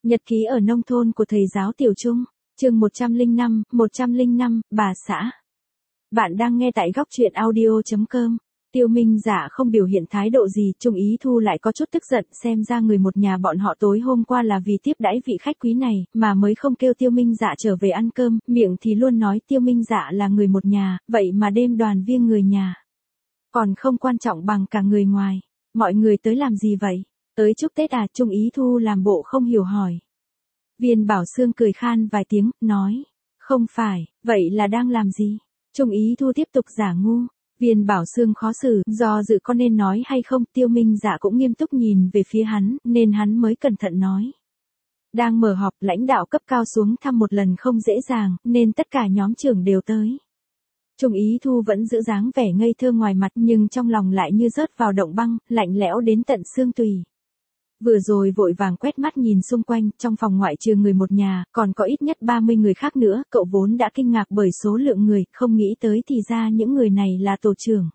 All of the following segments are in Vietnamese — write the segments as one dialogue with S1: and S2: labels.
S1: Nhật ký ở nông thôn của thầy giáo Tiểu Trung, chương 105, bà xã. Bạn đang nghe tại góc truyện audio.com. Tiêu Minh Dạ không biểu hiện thái độ gì, Trung Ý Thu lại có chút tức giận, xem ra người một nhà bọn họ tối hôm qua là vì tiếp đãi vị khách quý này, mà mới không kêu Tiêu Minh Dạ trở về ăn cơm, miệng thì luôn nói Tiêu Minh Dạ là người một nhà, vậy mà đêm đoàn viên người nhà. Còn không quan trọng bằng cả người ngoài. Mọi người tới làm gì vậy? Tới chúc Tết à? Trung Ý Thu làm bộ không hiểu hỏi. Viên Bảo Xương cười khan vài tiếng, nói. Không phải, vậy là đang làm gì? Trung Ý Thu tiếp tục giả ngu. Viên Bảo Xương khó xử, do dự có nên nói hay không. Tiêu Minh Dạ cũng nghiêm túc nhìn về phía hắn, nên hắn mới cẩn thận nói. Đang mở họp, lãnh đạo cấp cao xuống thăm một lần không dễ dàng, nên tất cả nhóm trưởng đều tới. Trung Ý Thu vẫn giữ dáng vẻ ngây thơ ngoài mặt, nhưng trong lòng lại như rớt vào động băng, lạnh lẽo đến tận xương tùy. Vừa rồi vội vàng quét mắt nhìn xung quanh, trong phòng ngoại trừ người một nhà, còn có ít nhất 30 người khác nữa, cậu vốn đã kinh ngạc bởi số lượng người, không nghĩ tới thì ra những người này là tổ trưởng.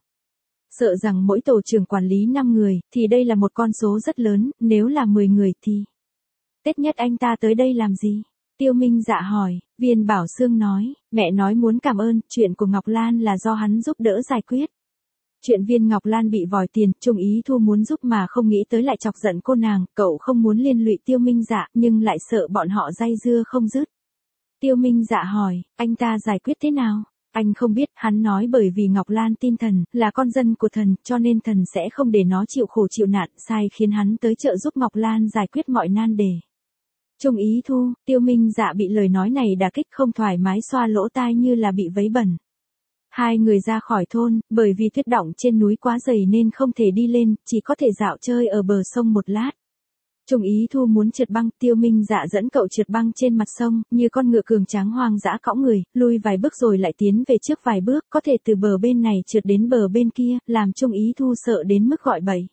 S1: Sợ rằng mỗi tổ trưởng quản lý 5 người, thì đây là một con số rất lớn, nếu là 10 người thì... Tết nhất anh ta tới đây làm gì? Tiêu Minh Dạ hỏi. Viên Bảo Xương nói, mẹ nói muốn cảm ơn, chuyện của Ngọc Lan là do hắn giúp đỡ giải quyết. Chuyện Viên Ngọc Lan bị vòi tiền, Trung Ý Thu muốn giúp mà không nghĩ tới lại chọc giận cô nàng, cậu không muốn liên lụy Tiêu Minh Dạ, nhưng lại sợ bọn họ dây dưa không dứt. Tiêu Minh Dạ hỏi, anh ta giải quyết thế nào? Anh không biết, hắn nói bởi vì Ngọc Lan tin thần, là con dân của thần, cho nên thần sẽ không để nó chịu khổ chịu nạn, sai khiến hắn tới trợ giúp Ngọc Lan giải quyết mọi nan đề. Trung Ý Thu, Tiêu Minh Dạ bị lời nói này đả kích, không thoải mái xoa lỗ tai như là bị vấy bẩn. Hai người ra khỏi thôn, bởi vì tuyết đọng trên núi quá dày nên không thể đi lên, chỉ có thể dạo chơi ở bờ sông một lát. Trung Ý Thu muốn trượt băng, Tiêu Minh Dạ dẫn cậu trượt băng trên mặt sông, như con ngựa cường tráng hoang dã cõng người, lui vài bước rồi lại tiến về trước vài bước, có thể từ bờ bên này trượt đến bờ bên kia, làm Trung Ý Thu sợ đến mức gọi bậy.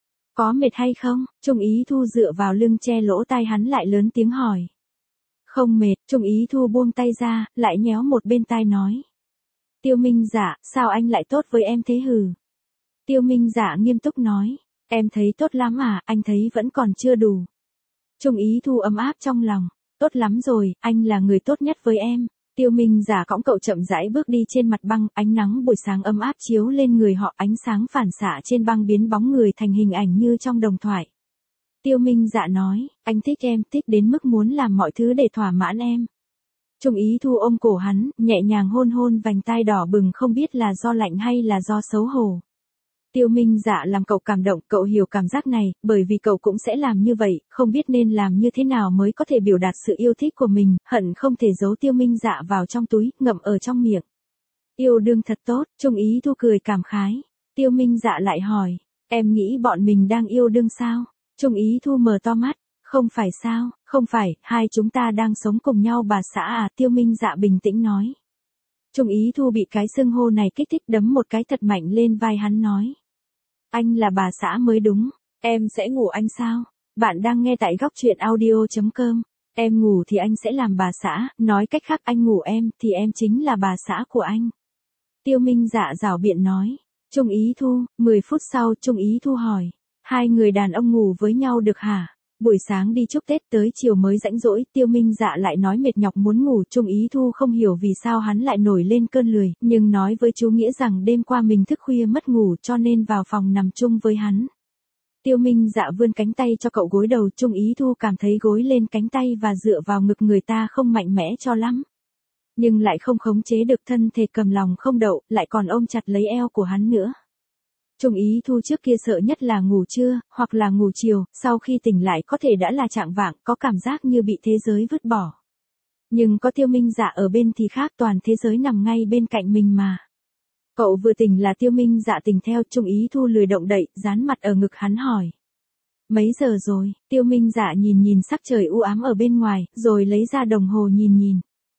S1: Có mệt hay không? Trung Ý Thu dựa vào lưng che lỗ tai hắn lại lớn tiếng hỏi. Không mệt, Trung Ý Thu buông tay ra, lại nhéo một bên tai nói. Tiêu Minh Dạ, sao anh lại tốt với em thế hừ? Tiêu Minh Dạ nghiêm túc nói. Em thấy tốt lắm à, anh thấy vẫn còn chưa đủ. Trung Ý Thu ấm áp trong lòng. Tốt lắm rồi, anh là người tốt nhất với em. Tiêu Minh Dạ cõng cậu chậm rãi bước đi trên mặt băng, ánh nắng buổi sáng ấm áp chiếu lên người họ, ánh sáng phản xạ trên băng biến bóng người thành hình ảnh như trong đồng thoại. Tiêu Minh Dạ nói, anh thích em, thích đến mức muốn làm mọi thứ để thỏa mãn em. Trung Ý Thu ôm cổ hắn, nhẹ nhàng hôn hôn vành tai đỏ bừng, không biết là do lạnh hay là do xấu hổ. Tiêu Minh Dạ làm cậu cảm động, cậu hiểu cảm giác này, bởi vì cậu cũng sẽ làm như vậy, không biết nên làm như thế nào mới có thể biểu đạt sự yêu thích của mình, hận không thể giấu Tiêu Minh Dạ vào trong túi, ngậm ở trong miệng. Yêu đương thật tốt, Trung Ý Thu cười cảm khái. Tiêu Minh Dạ lại hỏi, em nghĩ bọn mình đang yêu đương sao? Trung Ý Thu mở to mắt, không phải sao, không phải, hai chúng ta đang sống cùng nhau bà xã à? Tiêu Minh Dạ bình tĩnh nói. Trung Ý Thu bị cái xưng hô này kích thích, đấm một cái thật mạnh lên vai hắn nói. Anh là bà xã mới đúng, em sẽ ngủ anh sao? Bạn đang nghe tại góc truyện audio.com. Em ngủ thì anh sẽ làm bà xã, nói cách khác anh ngủ em thì em chính là bà xã của anh. Tiêu Minh Dạ giảo biện nói. Trung Ý Thu, 10 phút sau Trung Ý Thu hỏi. Hai người đàn ông ngủ với nhau được hả? Buổi sáng đi chúc Tết tới chiều mới rãnh rỗi, Tiêu Minh Dạ lại nói mệt nhọc muốn ngủ. Trung Ý Thu không hiểu vì sao hắn lại nổi lên cơn lười, nhưng nói với chú Nghĩa rằng đêm qua mình thức khuya mất ngủ cho nên vào phòng nằm chung với hắn. Tiêu Minh Dạ vươn cánh tay cho cậu gối đầu, Trung Ý Thu cảm thấy gối lên cánh tay và dựa vào ngực người ta không mạnh mẽ cho lắm. Nhưng lại không khống chế được thân thể, cầm lòng không đậu, lại còn ôm chặt lấy eo của hắn nữa. Trung Ý Thu trước kia sợ nhất là ngủ trưa, hoặc là ngủ chiều, sau khi tỉnh lại có thể đã là chạng vạng, có cảm giác như bị thế giới vứt bỏ. Nhưng có Tiêu Minh Dạ ở bên thì khác, toàn thế giới nằm ngay bên cạnh mình mà. Cậu vừa tỉnh là Tiêu Minh Dạ tỉnh theo, Trung Ý Thu lười động đậy, dán mặt ở ngực hắn hỏi. Mấy giờ rồi? Tiêu Minh Dạ nhìn nhìn sắc trời u ám ở bên ngoài, rồi lấy ra đồng hồ nhìn nhìn.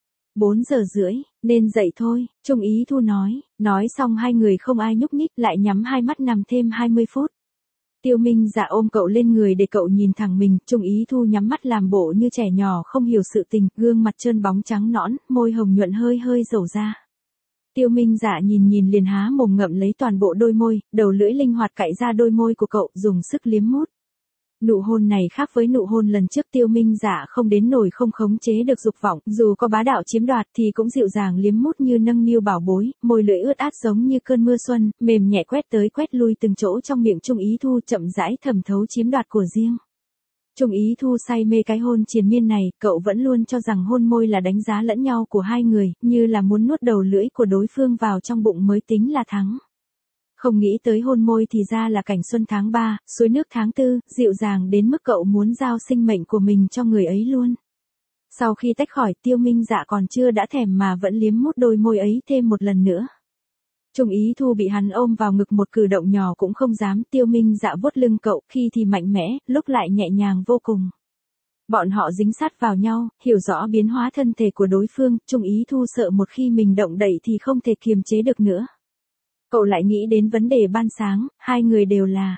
S1: 4 giờ rưỡi, nên dậy thôi, Trung Ý Thu nói xong hai người không ai nhúc nhích, lại nhắm hai mắt nằm thêm 20 phút. Tiêu Minh Dạ ôm cậu lên người để cậu nhìn thẳng mình, Trung Ý Thu nhắm mắt làm bộ như trẻ nhỏ không hiểu sự tình, gương mặt trơn bóng trắng nõn, môi hồng nhuận hơi hơi rầu ra. Tiêu Minh Dạ nhìn nhìn liền há mồm ngậm lấy toàn bộ đôi môi, đầu lưỡi linh hoạt cạy ra đôi môi của cậu, dùng sức liếm mút. Nụ hôn này khác với nụ hôn lần trước, Tiêu Minh Dạ không đến nỗi không khống chế được dục vọng, dù có bá đạo chiếm đoạt thì cũng dịu dàng liếm mút như nâng niu bảo bối, môi lưỡi ướt át giống như cơn mưa xuân, mềm nhẹ quét tới quét lui từng chỗ trong miệng Trung Ý Thu, chậm rãi thẩm thấu chiếm đoạt của riêng. Trung Ý Thu say mê cái hôn triền miên này, cậu vẫn luôn cho rằng hôn môi là đánh giá lẫn nhau của hai người, như là muốn nuốt đầu lưỡi của đối phương vào trong bụng mới tính là thắng. Không nghĩ tới hôn môi thì ra là cảnh xuân tháng 3, suối nước tháng 4, dịu dàng đến mức cậu muốn giao sinh mệnh của mình cho người ấy luôn. Sau khi tách khỏi, Tiêu Minh Dạ còn chưa đã thèm mà vẫn liếm mút đôi môi ấy thêm một lần nữa. Trung Ý Thu bị hắn ôm vào ngực, một cử động nhỏ cũng không dám. Tiêu Minh Dạ vuốt lưng cậu, khi thì mạnh mẽ, lúc lại nhẹ nhàng vô cùng. Bọn họ dính sát vào nhau, hiểu rõ biến hóa thân thể của đối phương. Trung Ý Thu sợ một khi mình động đậy thì không thể kiềm chế được nữa. Cậu lại nghĩ đến vấn đề ban sáng, hai người đều là.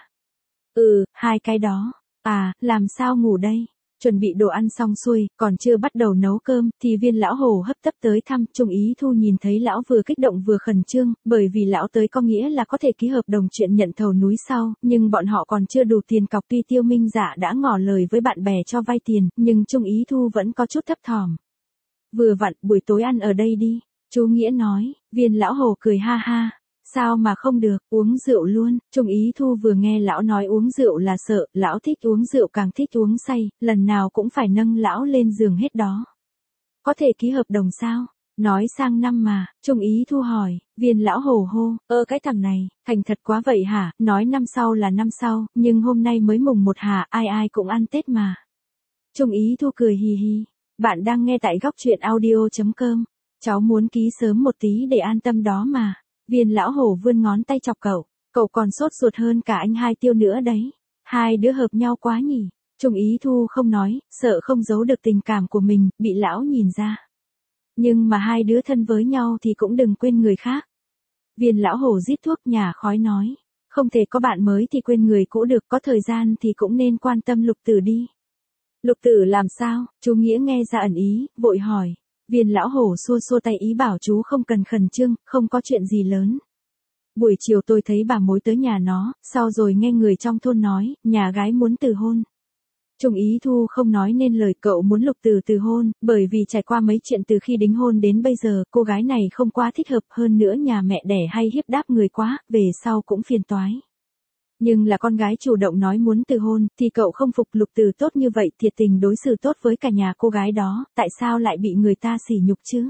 S1: Hai cái đó. Làm sao ngủ đây? Chuẩn bị đồ ăn xong xuôi, còn chưa bắt đầu nấu cơm, thì Viên lão hồ hấp tấp tới thăm. Trung Ý Thu nhìn thấy lão vừa kích động vừa khẩn trương, bởi vì lão tới có nghĩa là có thể ký hợp đồng chuyện nhận thầu núi sau, nhưng bọn họ còn chưa đủ tiền cọc. Tuy Tiêu Minh Dạ đã ngỏ lời với bạn bè cho vay tiền, nhưng Trung Ý Thu vẫn có chút thấp thỏm. Vừa vặn, buổi tối ăn ở đây đi, chú Nghĩa nói. Viên lão hồ cười ha ha. Sao mà không được, uống rượu luôn. Trung Ý Thu vừa nghe lão nói uống rượu là sợ, lão thích uống rượu càng thích uống say, lần nào cũng phải nâng lão lên giường hết đó. Có thể ký hợp đồng sao? Nói sang năm mà. Trung Ý Thu hỏi. Viên lão hồ hô, cái thằng này, thành thật quá vậy hả? Nói năm sau là năm sau, nhưng hôm nay mới mùng 1 hả? Ai ai cũng ăn Tết mà. Trung Ý Thu cười hì hì. Bạn đang nghe tại góc truyện audio.com. Cháu muốn ký sớm một tí để an tâm đó mà. Viên lão hổ vươn ngón tay chọc cậu còn sốt ruột hơn cả anh Hai Tiêu nữa đấy. Hai đứa hợp nhau quá nhỉ. Trung Ý Thu không nói, sợ không giấu được tình cảm của mình, bị lão nhìn ra. Nhưng mà hai đứa thân với nhau thì cũng đừng quên người khác. Viên lão hổ rít thuốc nhả khói nói. Không thể có bạn mới thì quên người cũ được, có thời gian thì cũng nên quan tâm Lục Tử đi. Lục Tử làm sao? Chú Nghĩa nghe ra ẩn ý, vội hỏi. Viên lão hổ xua xua tay ý bảo chú không cần khẩn trương, không có chuyện gì lớn. Buổi chiều tôi thấy bà mối tới nhà nó, sau rồi nghe người trong thôn nói, nhà gái muốn từ hôn. Trung Ý Thu không nói nên lời. Cậu muốn Lục Tử từ hôn, bởi vì trải qua mấy chuyện từ khi đính hôn đến bây giờ, cô gái này không quá thích hợp, hơn nữa nhà mẹ đẻ hay hiếp đáp người quá, về sau cũng phiền toái. Nhưng là con gái chủ động nói muốn từ hôn, thì cậu không phục. Lục Tử tốt như vậy, thiệt tình đối xử tốt với cả nhà cô gái đó, tại sao lại bị người ta sỉ nhục chứ?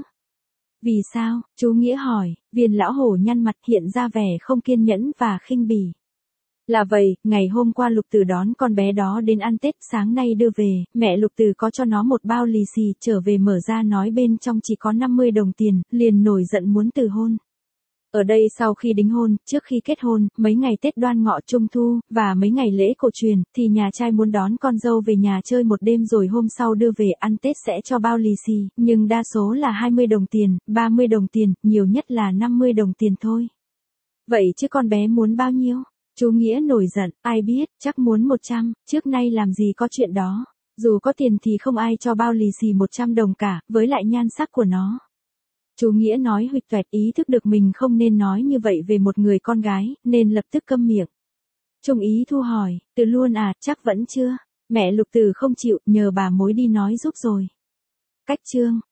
S1: Vì sao? Chú Nghĩa hỏi. Viên lão hổ nhăn mặt, hiện ra vẻ không kiên nhẫn và khinh bỉ. Là vậy, ngày hôm qua Lục Tử đón con bé đó đến ăn Tết, sáng nay đưa về, mẹ Lục Tử có cho nó một bao lì xì, trở về mở ra nói bên trong chỉ có 50 đồng tiền, liền nổi giận muốn từ hôn. Ở đây sau khi đính hôn, trước khi kết hôn, mấy ngày Tết Đoan Ngọ Trung Thu, và mấy ngày lễ cổ truyền, thì nhà trai muốn đón con dâu về nhà chơi một đêm rồi hôm sau đưa về ăn Tết sẽ cho bao lì xì, nhưng đa số là 20 đồng tiền, 30 đồng tiền, nhiều nhất là 50 đồng tiền thôi. Vậy chứ con bé muốn bao nhiêu? Chú Nghĩa nổi giận, ai biết, chắc muốn 100, trước nay làm gì có chuyện đó. Dù có tiền thì không ai cho bao lì xì 100 đồng cả, với lại nhan sắc của nó. Chú Nghĩa nói huỵch toẹt, ý thức được mình không nên nói như vậy về một người con gái, nên lập tức câm miệng. Trung Ý Thu hỏi, từ luôn à, chắc vẫn chưa. Mẹ Lục Tử không chịu, nhờ bà mối đi nói giúp rồi. Cách chương.